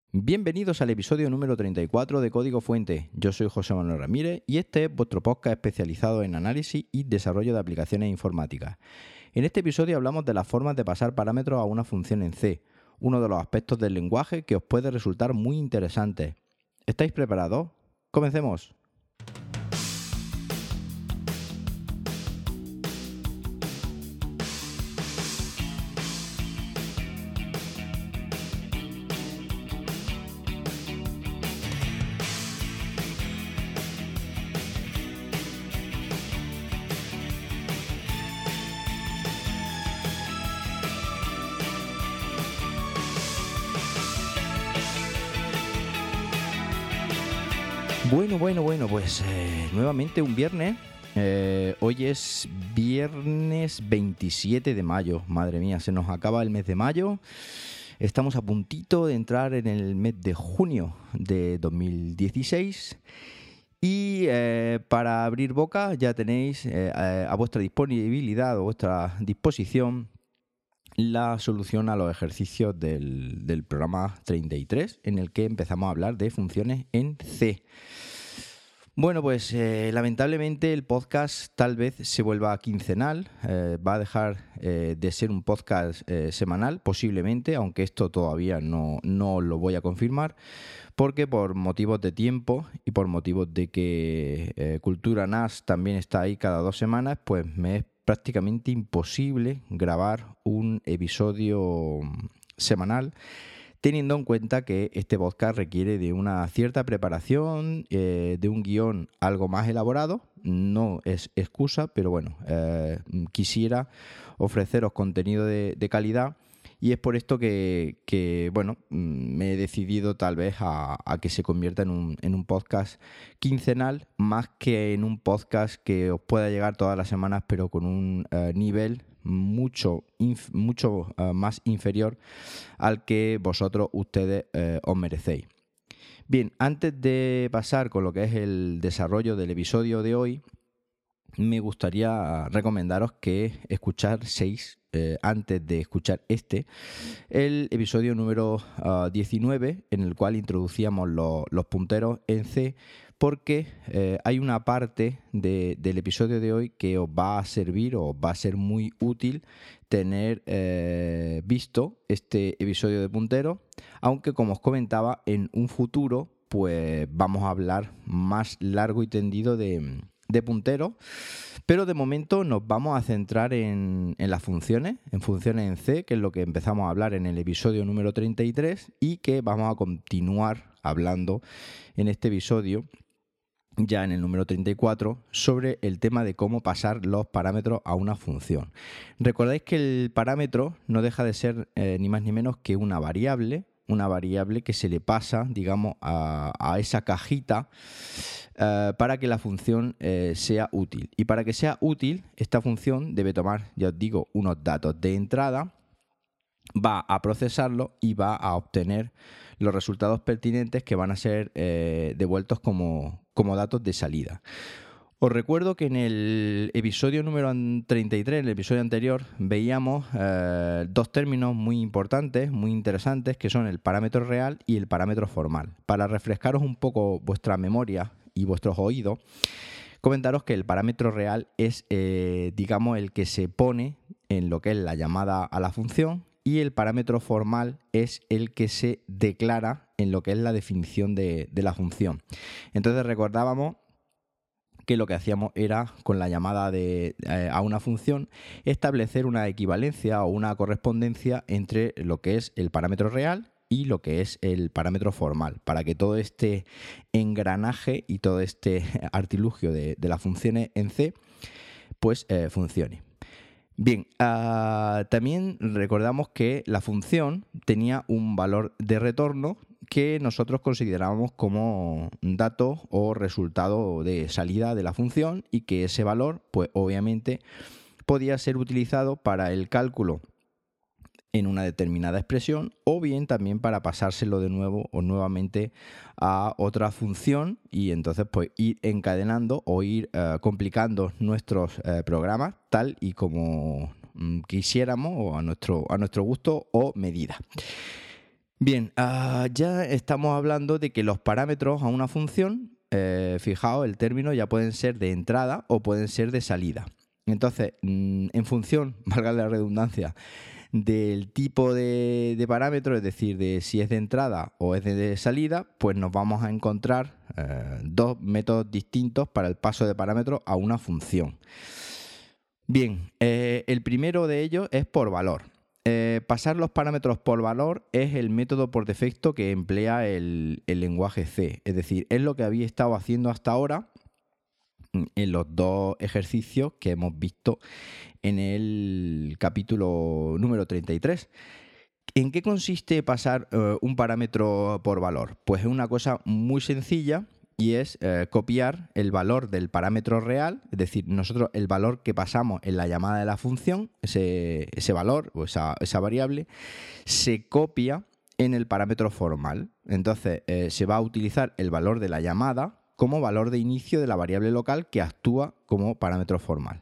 Bienvenidos al episodio número 34 de Código Fuente. Yo soy José Manuel Ramírez y este es vuestro podcast especializado en análisis y desarrollo de aplicaciones informáticas. En este episodio hablamos de las formas de pasar parámetros a una función en C, uno de los aspectos del lenguaje que os puede resultar muy interesante. ¿Estáis preparados? ¡Comencemos! Bueno, pues nuevamente un viernes. Hoy es viernes 27 de mayo. Madre mía, se nos acaba el mes de mayo. Estamos a puntito de entrar en el mes de junio de 2016. Y para abrir boca ya tenéis a vuestra disponibilidad o vuestra disposición la solución a los ejercicios del programa 33, en el que empezamos a hablar de funciones en C. Bueno, pues lamentablemente el podcast tal vez se vuelva quincenal, va a dejar de ser un podcast semanal, posiblemente, aunque esto todavía no lo voy a confirmar, porque por motivos de tiempo y por motivos de que Cultura NAS también está ahí cada 2 semanas, pues me es prácticamente imposible grabar un episodio semanal, teniendo en cuenta que este podcast requiere de una cierta preparación, de un guión algo más elaborado. No es excusa, pero bueno, quisiera ofreceros contenido de calidad. Y es por esto que bueno, me he decidido tal vez a que se convierta en un podcast quincenal, más que en un podcast que os pueda llegar todas las semanas, pero con un nivel mucho más inferior al que ustedes os merecéis. Bien, antes de pasar con lo que es el desarrollo del episodio de hoy, me gustaría recomendaros que escuchaseis, antes de escuchar el episodio número 19, en el cual introducíamos los punteros en C, porque hay una parte del episodio de hoy que os va a servir o os va a ser muy útil tener visto este episodio de puntero, aunque como os comentaba, en un futuro pues vamos a hablar más largo y tendido de puntero, pero de momento nos vamos a centrar en las funciones en C, que es lo que empezamos a hablar en el episodio número 33 y que vamos a continuar hablando en este episodio, ya en el número 34, sobre el tema de cómo pasar los parámetros a una función. Recordáis que el parámetro no deja de ser ni más ni menos que una variable que se le pasa, digamos, a esa cajita para que la función sea útil. Y para que sea útil, esta función debe tomar, ya os digo, unos datos de entrada, va a procesarlo y va a obtener los resultados pertinentes que van a ser devueltos como datos de salida. Os recuerdo que en el episodio número 33, en el episodio anterior, veíamos dos términos muy importantes, muy interesantes, que son el parámetro real y el parámetro formal. Para refrescaros un poco vuestra memoria y vuestros oídos, comentaros que el parámetro real es, digamos, el que se pone en lo que es la llamada a la función, y el parámetro formal es el que se declara en lo que es la definición de la función. Entonces recordábamos que lo que hacíamos era, con la llamada a una función, establecer una equivalencia o una correspondencia entre lo que es el parámetro real y lo que es el parámetro formal, para que todo este engranaje y todo este artilugio de las funciones en C pues funcione. Bien, también recordamos que la función tenía un valor de retorno que nosotros considerábamos como dato o resultado de salida de la función, y que ese valor, pues obviamente, podía ser utilizado para el cálculo en una determinada expresión, o bien también para pasárselo de nuevo o nuevamente a otra función, y entonces pues ir encadenando o ir complicando nuestros programas tal y como quisiéramos, o a nuestro gusto o medida. Bien, ya estamos hablando de que los parámetros a una función, fijaos, el término ya pueden ser de entrada o pueden ser de salida. Entonces, en función, valga la redundancia, del tipo de parámetro, es decir, de si es de entrada o es de salida, pues nos vamos a encontrar dos métodos distintos para el paso de parámetros a una función. Bien, el primero de ellos es por valor. Pasar los parámetros por valor es el método por defecto que emplea el lenguaje C. Es decir, es lo que había estado haciendo hasta ahora en los dos ejercicios que hemos visto en el capítulo número 33. ¿En qué consiste pasar un parámetro por valor? Pues es una cosa muy sencilla y es copiar el valor del parámetro real, es decir, nosotros el valor que pasamos en la llamada de la función, ese valor o esa variable, se copia en el parámetro formal. Entonces se va a utilizar el valor de la llamada como valor de inicio de la variable local que actúa como parámetro formal.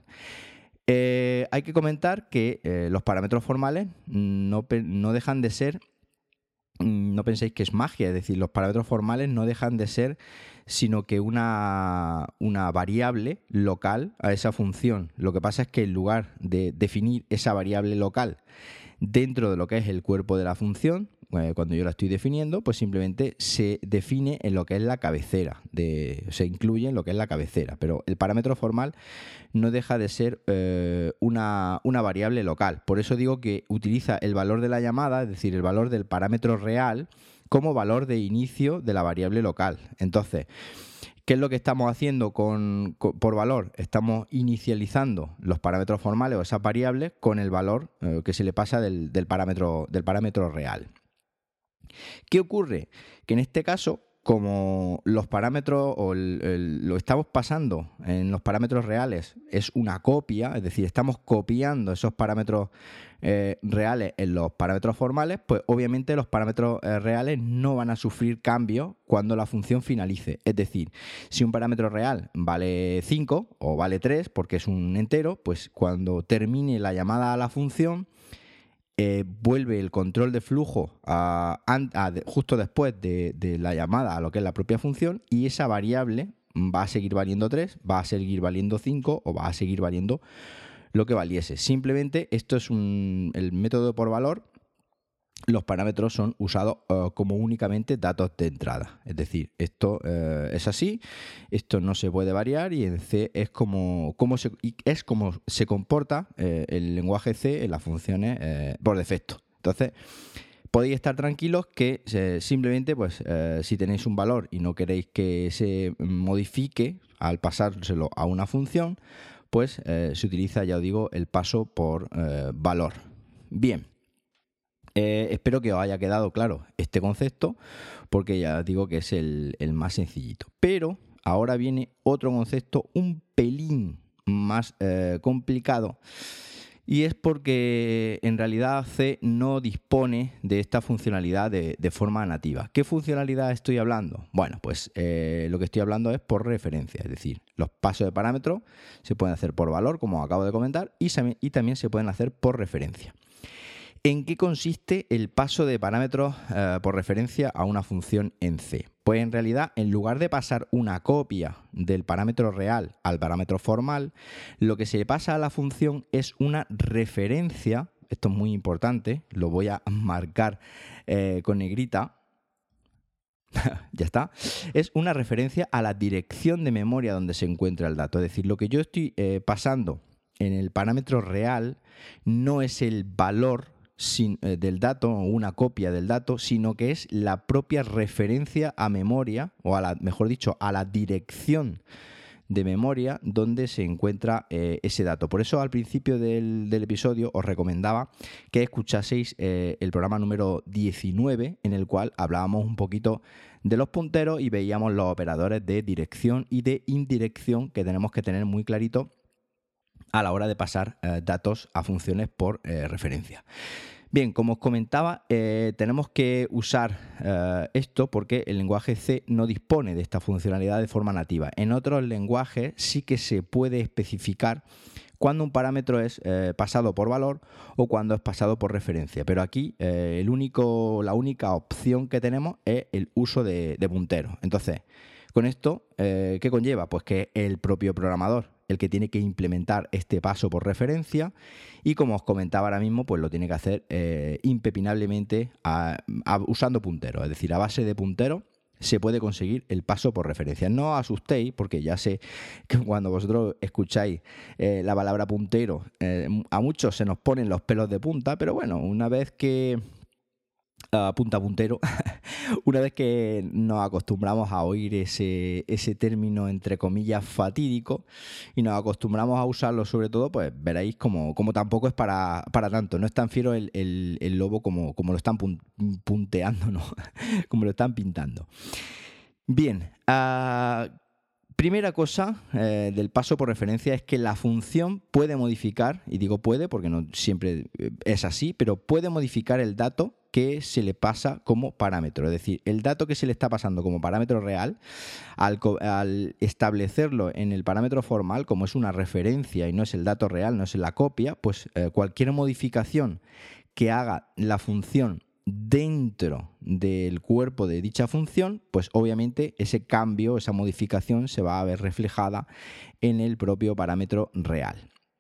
Hay que comentar que los parámetros formales no dejan de ser, no penséis que es magia, es decir, los parámetros formales no dejan de ser sino que una variable local a esa función. Lo que pasa es que en lugar de definir esa variable local dentro de lo que es el cuerpo de la función, cuando yo la estoy definiendo, pues simplemente se define en lo que es la cabecera, se incluye en lo que es la cabecera, pero el parámetro formal no deja de ser una variable local. Por eso digo que utiliza el valor de la llamada, es decir, el valor del parámetro real, como valor de inicio de la variable local. Entonces, ¿qué es lo que estamos haciendo por valor? Estamos inicializando los parámetros formales o esas variables con el valor que se le pasa del parámetro real. ¿Qué ocurre? Que en este caso, como los parámetros lo estamos pasando en los parámetros reales, es una copia, es decir, estamos copiando esos parámetros reales en los parámetros formales, pues obviamente los parámetros reales no van a sufrir cambios cuando la función finalice. Es decir, si un parámetro real vale 5 o vale 3 porque es un entero, pues cuando termine la llamada a la función, vuelve el control de flujo justo después de la llamada a lo que es la propia función, y esa variable va a seguir valiendo 3, va a seguir valiendo 5 o va a seguir valiendo lo que valiese. Simplemente esto es el método por valor. Los parámetros son usados como únicamente datos de entrada. Es decir, esto es así, esto no se puede variar, y en C es como se comporta el lenguaje C en las funciones por defecto. Entonces, podéis estar tranquilos que simplemente, pues, si tenéis un valor y no queréis que se modifique al pasárselo a una función, pues se utiliza, ya os digo, el paso por valor. Bien. Espero que os haya quedado claro este concepto, porque ya digo que es el más sencillito. Pero ahora viene otro concepto un pelín más complicado, y es porque en realidad C no dispone de esta funcionalidad de forma nativa. ¿Qué funcionalidad estoy hablando? Bueno, pues lo que estoy hablando es por referencia, es decir, los pasos de parámetros se pueden hacer por valor, como acabo de comentar, y también se pueden hacer por referencia. ¿En qué consiste el paso de parámetros por referencia a una función en C? Pues en realidad, en lugar de pasar una copia del parámetro real al parámetro formal, lo que se le pasa a la función es una referencia. Esto es muy importante, lo voy a marcar con negrita. Ya está. Es una referencia a la dirección de memoria donde se encuentra el dato. Es decir, lo que yo estoy pasando en el parámetro real no es el valor del dato o una copia del dato, sino que es la propia referencia a memoria, o mejor dicho, a la dirección de memoria donde se encuentra ese dato. Por eso al principio del episodio os recomendaba que escuchaseis el programa número 19, en el cual hablábamos un poquito de los punteros y veíamos los operadores de dirección y de indirección que tenemos que tener muy clarito a la hora de pasar datos a funciones por referencia. Bien, como os comentaba, tenemos que usar esto porque el lenguaje C no dispone de esta funcionalidad de forma nativa. En otros lenguajes sí que se puede especificar cuando un parámetro es pasado por valor o cuando es pasado por referencia. Pero aquí la única opción que tenemos es el uso de punteros. Entonces, con esto, ¿qué conlleva? Pues que el propio programador el que tiene que implementar este paso por referencia y, como os comentaba ahora mismo, pues lo tiene que hacer impepinablemente usando punteros, es decir, a base de punteros se puede conseguir el paso por referencia. No os asustéis, porque ya sé que cuando vosotros escucháis la palabra puntero, a muchos se nos ponen los pelos de punta, pero bueno, una vez que puntero, una vez que nos acostumbramos a oír ese término entre comillas fatídico y nos acostumbramos a usarlo sobre todo, pues veréis como tampoco es para tanto. No es tan fiero el lobo como lo están punteando, ¿no? Como lo están pintando. Bien, primera cosa del paso por referencia es que la función puede modificar, y digo puede porque no siempre es así, pero puede modificar el dato que se le pasa como parámetro. Es decir, el dato que se le está pasando como parámetro real, al establecerlo en el parámetro formal, como es una referencia y no es el dato real, no es la copia, pues cualquier modificación que haga la función dentro del cuerpo de dicha función, pues obviamente ese cambio, esa modificación se va a ver reflejada en el propio parámetro real.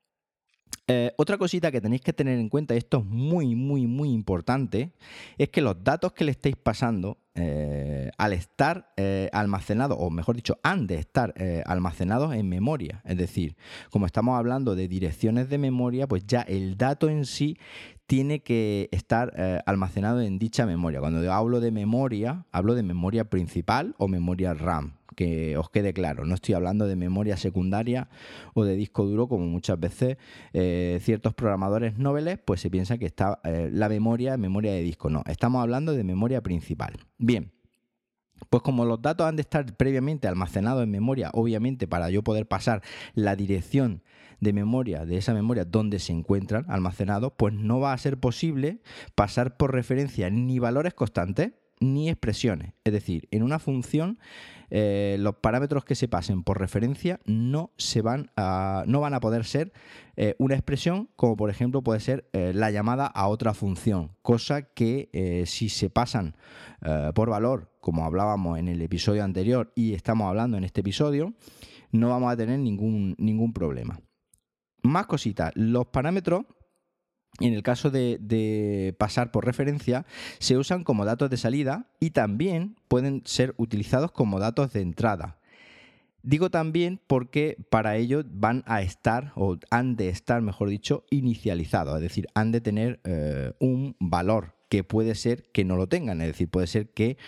Otra cosita que tenéis que tener en cuenta, y esto es muy, muy, muy importante, es que los datos que le estáis pasando, al estar almacenados, o mejor dicho, han de estar almacenados en memoria. Es decir, como estamos hablando de direcciones de memoria, pues ya el dato en sí tiene que estar almacenado en dicha memoria. Cuando yo hablo de memoria principal o memoria RAM. Que os quede claro, no estoy hablando de memoria secundaria o de disco duro, como muchas veces ciertos programadores noveles pues se piensa que está la memoria de disco. No, estamos hablando de memoria principal. Bien, pues como los datos han de estar previamente almacenados en memoria, obviamente para yo poder pasar la dirección de memoria de esa memoria donde se encuentran almacenados, pues no va a ser posible pasar por referencia ni valores constantes ni expresiones. Es decir, en una función los parámetros que se pasen por referencia no van a poder ser una expresión, como por ejemplo puede ser la llamada a otra función, cosa que si se pasan por valor, como hablábamos en el episodio anterior y estamos hablando en este episodio, no vamos a tener ningún problema. Más cositas, los parámetros, en el caso de pasar por referencia, se usan como datos de salida y también pueden ser utilizados como datos de entrada. Digo también porque para ello van a estar, o han de estar, mejor dicho, inicializados. Es decir, han de tener un valor que puede ser que no lo tengan. Es decir, puede ser que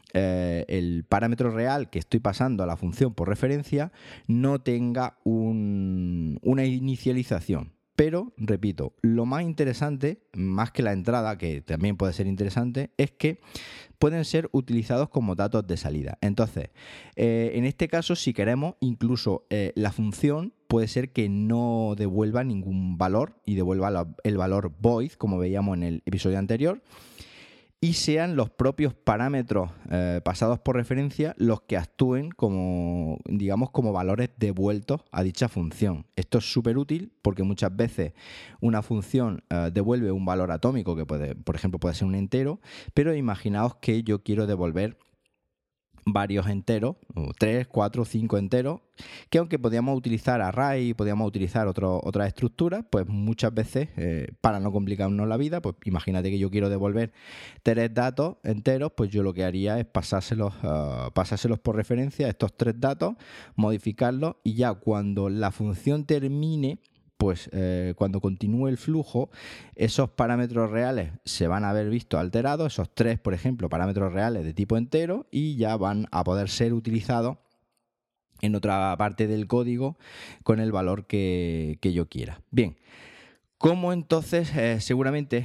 el parámetro real que estoy pasando a la función por referencia no tenga una inicialización. Pero, repito, lo más interesante, más que la entrada, que también puede ser interesante, es que pueden ser utilizados como datos de salida. Entonces, en este caso, si queremos, incluso la función puede ser que no devuelva ningún valor y devuelva el valor void, como veíamos en el episodio anterior, y sean los propios parámetros pasados por referencia los que actúen como valores devueltos a dicha función. Esto es súper útil porque muchas veces una función devuelve un valor atómico que por ejemplo, puede ser un entero, pero imaginaos que yo quiero devolver varios enteros, 3, 4, 5 enteros, que aunque podíamos utilizar array y podíamos utilizar otras estructuras, pues muchas veces, para no complicarnos la vida, pues imagínate que yo quiero devolver 3 datos enteros, pues yo lo que haría es pasárselos por referencia, estos 3 datos, modificarlos y ya cuando la función termine, pues cuando continúe el flujo, esos parámetros reales se van a haber visto alterados, esos 3, por ejemplo, parámetros reales de tipo entero, y ya van a poder ser utilizados en otra parte del código con el valor que yo quiera. Bien, ¿cómo entonces seguramente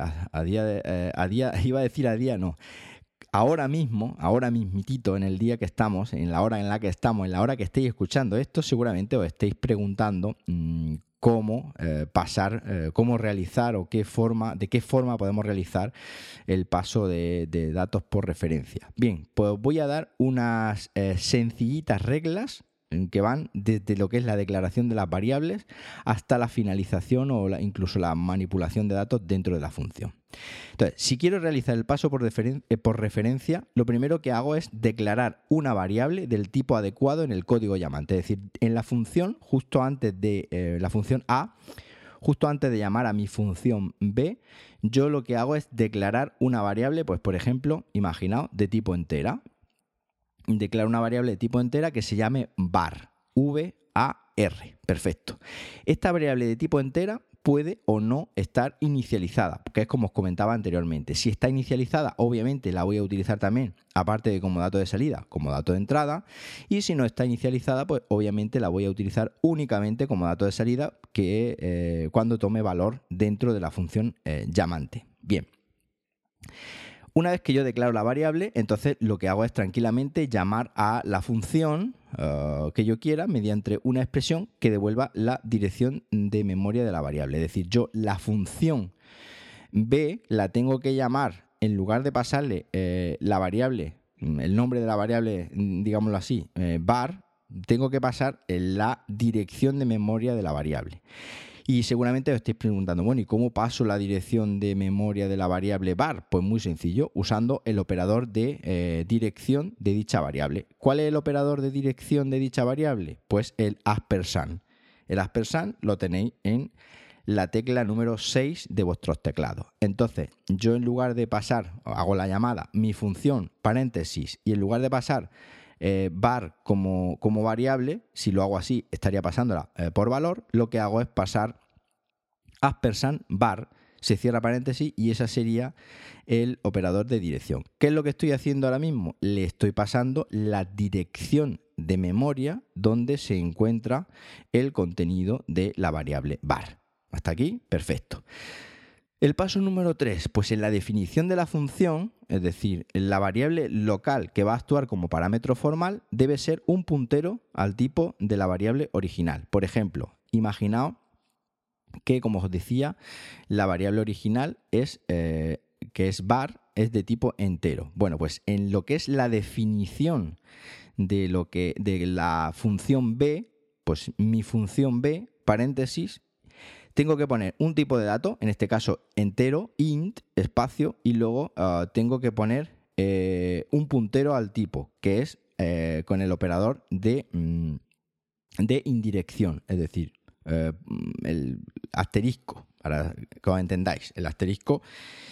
ahora mismitito, en el día que estamos, en la hora en la que estamos, en la hora que estéis escuchando esto, seguramente os estéis preguntando cómo cómo realizar o de qué forma podemos realizar el paso de datos por referencia. Bien, pues os voy a dar unas sencillitas reglas que van desde lo que es la declaración de las variables hasta la finalización o incluso la manipulación de datos dentro de la función. Entonces, si quiero realizar el paso por referencia, lo primero que hago es declarar una variable del tipo adecuado en el código llamante. Es decir, en la función, justo antes de la función A, justo antes de llamar a mi función B, yo lo que hago es declarar una variable, pues por ejemplo, imaginaos, de tipo entera. Declaro una variable de tipo entera que se llame var, V-A-R. Perfecto. Esta variable de tipo entera puede o no estar inicializada, que es como os comentaba anteriormente. Si está inicializada, obviamente la voy a utilizar también, aparte de como dato de salida, como dato de entrada. Y si no está inicializada, pues obviamente la voy a utilizar únicamente como dato de salida cuando tome valor dentro de la función llamante. Bien. Una vez que yo declaro la variable, entonces lo que hago es tranquilamente llamar a la función que yo quiera mediante una expresión que devuelva la dirección de memoria de la variable. Es decir, yo la función B la tengo que llamar, en lugar de pasarle la variable, el nombre de la variable, digámoslo así, var, tengo que pasar la dirección de memoria de la variable. Y seguramente os estáis preguntando, bueno, ¿y cómo paso la dirección de memoria de la variable var? Pues muy sencillo, usando el operador de dirección de dicha variable. ¿Cuál es el operador de dirección de dicha variable? Pues el aspersan. El aspersan lo tenéis en la tecla número 6 de vuestros teclados. Entonces, yo en lugar de pasar, hago la llamada, mi función, paréntesis, y en lugar de pasar var como variable, si lo hago así, estaría pasándola por valor, lo que hago es pasar aspersan var, se cierra paréntesis y ese sería el operador de dirección. ¿Qué es lo que estoy haciendo ahora mismo? Le estoy pasando la dirección de memoria donde se encuentra el contenido de la variable var. ¿Hasta aquí? Perfecto. El paso número 3, pues en la definición de la función, es decir, la variable local que va a actuar como parámetro formal debe ser un puntero al tipo de la variable original. Por ejemplo, imaginaos que, como os decía, la variable original que es var, es de tipo entero. Bueno, pues en lo que es la definición de la función b, pues mi función b, paréntesis, tengo que poner un tipo de dato, en este caso entero, int, espacio, y luego tengo que poner un puntero al tipo, que es con el operador de indirección, es decir, el asterisco, para que os entendáis, el asterisco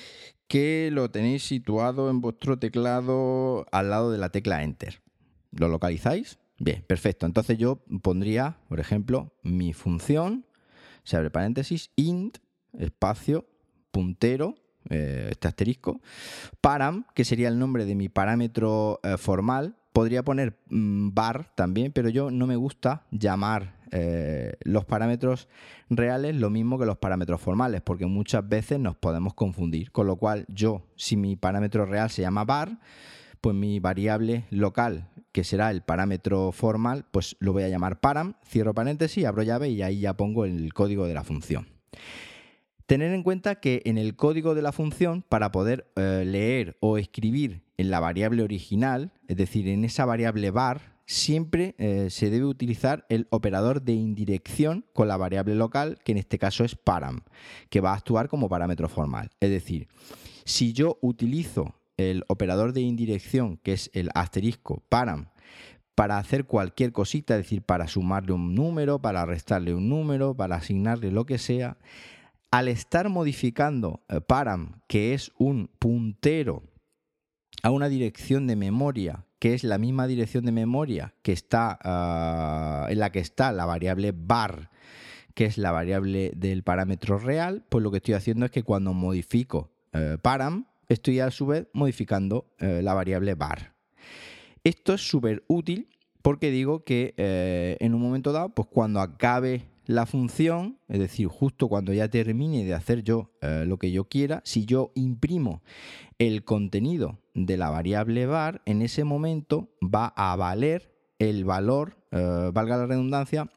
que lo tenéis situado en vuestro teclado al lado de la tecla Enter. ¿Lo localizáis? Bien, perfecto. Entonces yo pondría, por ejemplo, mi función, se abre paréntesis, int, espacio, puntero, este asterisco, param, que sería el nombre de mi parámetro formal. Podría poner var también, pero yo no me gusta llamar los parámetros reales lo mismo que los parámetros formales, porque muchas veces nos podemos confundir. Con lo cual yo, si mi parámetro real se llama var, pues mi variable local, que será el parámetro formal, pues lo voy a llamar param, cierro paréntesis, abro llave y ahí ya pongo el código de la función. Tener en cuenta que en el código de la función, para poder leer o escribir en la variable original, es decir, en esa variable var, siempre se debe utilizar el operador de indirección con la variable local, que en este caso es param, que va a actuar como parámetro formal. Es decir, si yo utilizo el operador de indirección, que es el asterisco param, para hacer cualquier cosita, es decir, para sumarle un número, para restarle un número, para asignarle lo que sea, al estar modificando param, que es un puntero a una dirección de memoria, que es la misma dirección de memoria que está en la que está la variable var, que es la variable del parámetro real, pues lo que estoy haciendo es que cuando modifico param, estoy a su vez modificando la variable var. Esto es súper útil porque digo que en un momento dado, pues cuando acabe la función, es decir, justo cuando ya termine de hacer yo lo que yo quiera, si yo imprimo el contenido de la variable var, en ese momento va a valer el valor, valga la redundancia,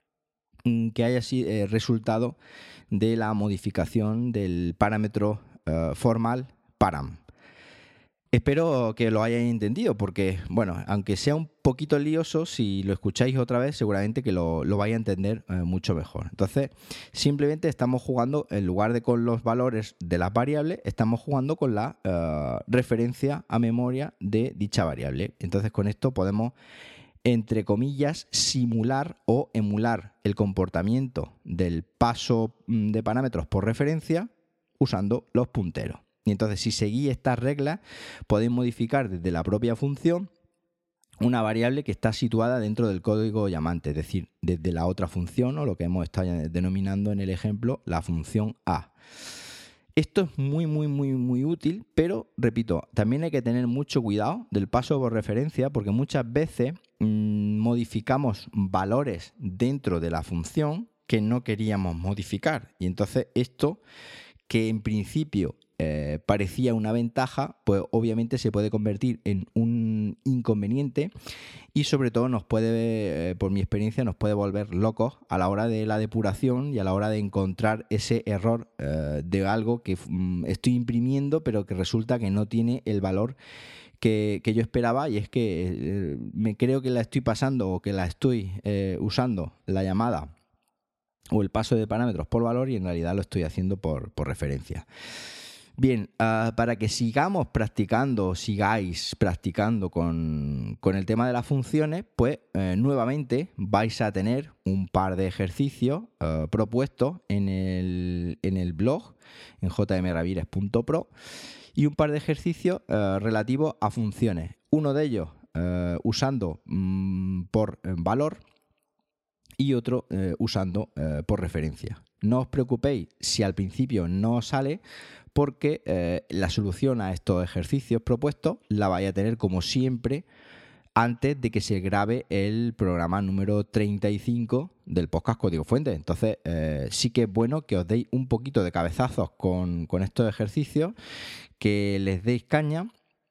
que haya sido resultado de la modificación del parámetro formal param. Espero que lo hayáis entendido porque, bueno, aunque sea un poquito lioso, si lo escucháis otra vez seguramente que lo vais a entender mucho mejor. Entonces, simplemente estamos jugando, en lugar de con los valores de las variables, estamos jugando con la referencia a memoria de dicha variable. Entonces, con esto podemos, entre comillas, simular o emular el comportamiento del paso de parámetros por referencia usando los punteros. Y entonces, si seguís estas reglas, podéis modificar desde la propia función una variable que está situada dentro del código llamante, es decir, desde la otra función, o lo que hemos estado denominando en el ejemplo, la función A. Esto es muy útil, pero, repito, también hay que tener mucho cuidado del paso por referencia, porque muchas veces modificamos valores dentro de la función que no queríamos modificar. Y entonces esto, que en principio parecía una ventaja, pues obviamente se puede convertir en un inconveniente y sobre todo nos puede, por mi experiencia, nos puede volver locos a la hora de la depuración y a la hora de encontrar ese error de algo que estoy imprimiendo pero que resulta que no tiene el valor que yo esperaba, y es que me creo que la estoy pasando o que la estoy usando la llamada o el paso de parámetros por valor y en realidad lo estoy haciendo por referencia. Bien, para que sigáis practicando con el tema de las funciones, pues nuevamente vais a tener un par de ejercicios propuestos en el blog, en jmravires.pro, y un par de ejercicios relativos a funciones. Uno de ellos usando por valor y otro usando por referencia. No os preocupéis si al principio no os sale, porque la solución a estos ejercicios propuestos la vais a tener como siempre antes de que se grabe el programa número 35 del podcast Código Fuente. Entonces sí que es bueno que os deis un poquito de cabezazos con estos ejercicios, que les deis caña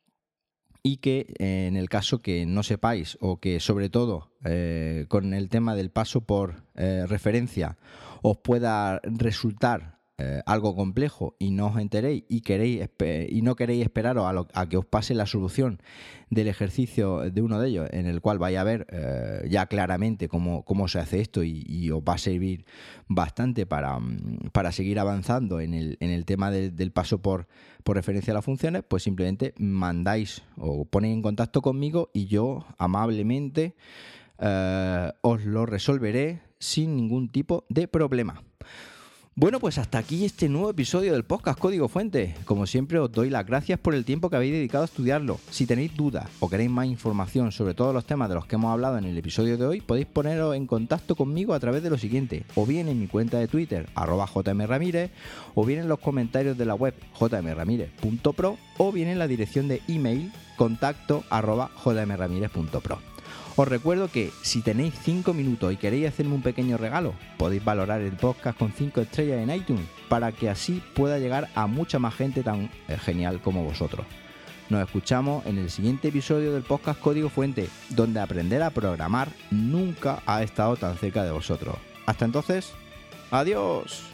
y que en el caso que no sepáis o que sobre todo con el tema del paso por referencia os pueda resultar algo complejo y no os enteréis y no queréis esperaros a que os pase la solución del ejercicio de uno de ellos, en el cual vais a ver ya claramente cómo se hace esto y os va a servir bastante para seguir avanzando en el tema del paso por referencia a las funciones, pues simplemente mandáis o ponéis en contacto conmigo y yo amablemente os lo resolveré sin ningún tipo de problema. Bueno, pues hasta aquí este nuevo episodio del podcast Código Fuente. Como siempre, os doy las gracias por el tiempo que habéis dedicado a estudiarlo. Si tenéis dudas o queréis más información sobre todos los temas de los que hemos hablado en el episodio de hoy, podéis poneros en contacto conmigo a través de lo siguiente: o bien en mi cuenta de Twitter, @jmramírez, o bien en los comentarios de la web jmramírez.pro, o bien en la dirección de email contacto@jmramírez.pro. Os recuerdo que si tenéis 5 minutos y queréis hacerme un pequeño regalo, podéis valorar el podcast con 5 estrellas en iTunes, para que así pueda llegar a mucha más gente tan genial como vosotros. Nos escuchamos en el siguiente episodio del podcast Código Fuente, donde aprender a programar nunca ha estado tan cerca de vosotros. Hasta entonces, ¡adiós!